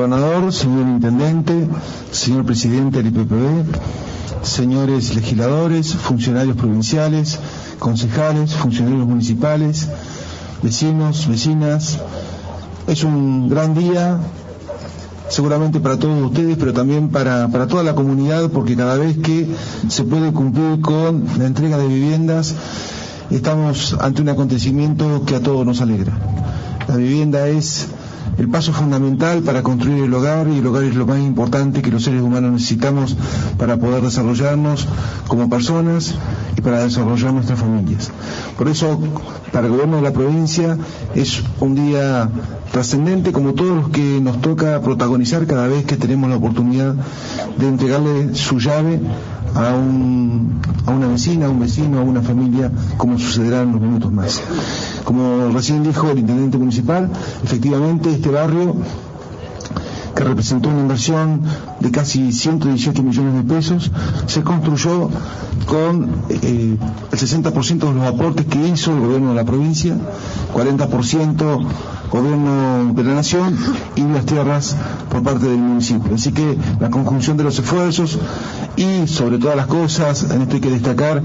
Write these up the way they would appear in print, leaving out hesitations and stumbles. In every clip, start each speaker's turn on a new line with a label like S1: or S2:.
S1: gobernador, señor intendente, señor presidente del IPPB, señores legisladores, funcionarios provinciales, concejales, funcionarios municipales, vecinos, vecinas. Es un gran día, seguramente para todos ustedes, pero también para toda la comunidad, porque cada vez que se puede cumplir con la entrega de viviendas, estamos ante un acontecimiento que a todos nos alegra. La vivienda es el paso fundamental para construir el hogar, y el hogar es lo más importante que los seres humanos necesitamos para poder desarrollarnos como personas y para desarrollar nuestras familias. Por eso, para el gobierno de la provincia es un día trascendente, como todos los que nos toca protagonizar cada vez que tenemos la oportunidad de entregarle su llave a una vecina, a un vecino, a una familia, como sucederá en unos minutos más. Como recién dijo el intendente municipal, efectivamente este barrio, que representó una inversión de casi 118 millones de pesos, se construyó con el 60% de los aportes que hizo el gobierno de la provincia, 40% gobierno de la nación y las tierras por parte del municipio. Así que la conjunción de los esfuerzos y sobre todas las cosas, en esto hay que destacar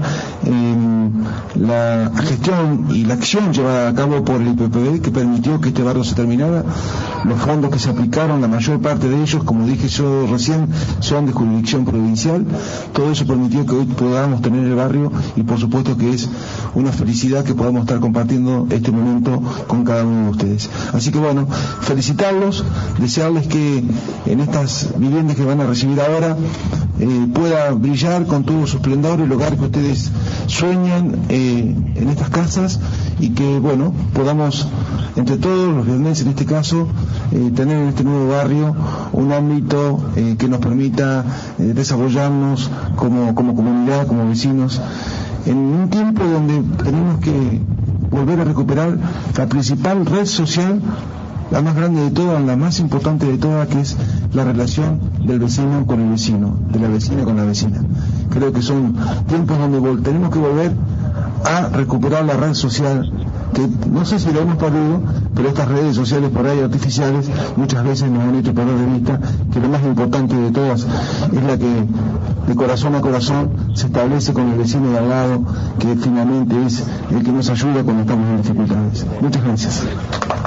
S1: la gestión y la acción llevada a cabo por el IPPB, que permitió que este barrio se terminara. Los fondos que se aplicaron, la mayor parte de ellos, como dije yo recién, son de jurisdicción provincial. Todo eso permitió que hoy podamos tener el barrio, y por supuesto que es una felicidad que podamos estar compartiendo este momento con cada uno de ustedes. Así que bueno, felicitarlos, desearles que en estas viviendas que van a recibir ahora pueda brillar con todo su esplendor el hogar que ustedes sueñan en estas casas, y que bueno, podamos entre todos los viernes en este caso tener en este nuevo barrio un ámbito que nos permita desarrollarnos como comunidad, como vecinos, en un tiempo donde tenemos que volver a recuperar la principal red social, la más grande de todas, la más importante de todas, que es la relación del vecino con el vecino, de la vecina con la vecina. Creo que son tiempos donde tenemos que volver a recuperar la red social, que no sé si lo hemos perdido, pero estas redes sociales por ahí artificiales muchas veces nos han hecho perder de vista que lo más importante de todas es la que de corazón a corazón se establece con el vecino de al lado, que finalmente es el que nos ayuda cuando estamos en dificultades. Muchas gracias.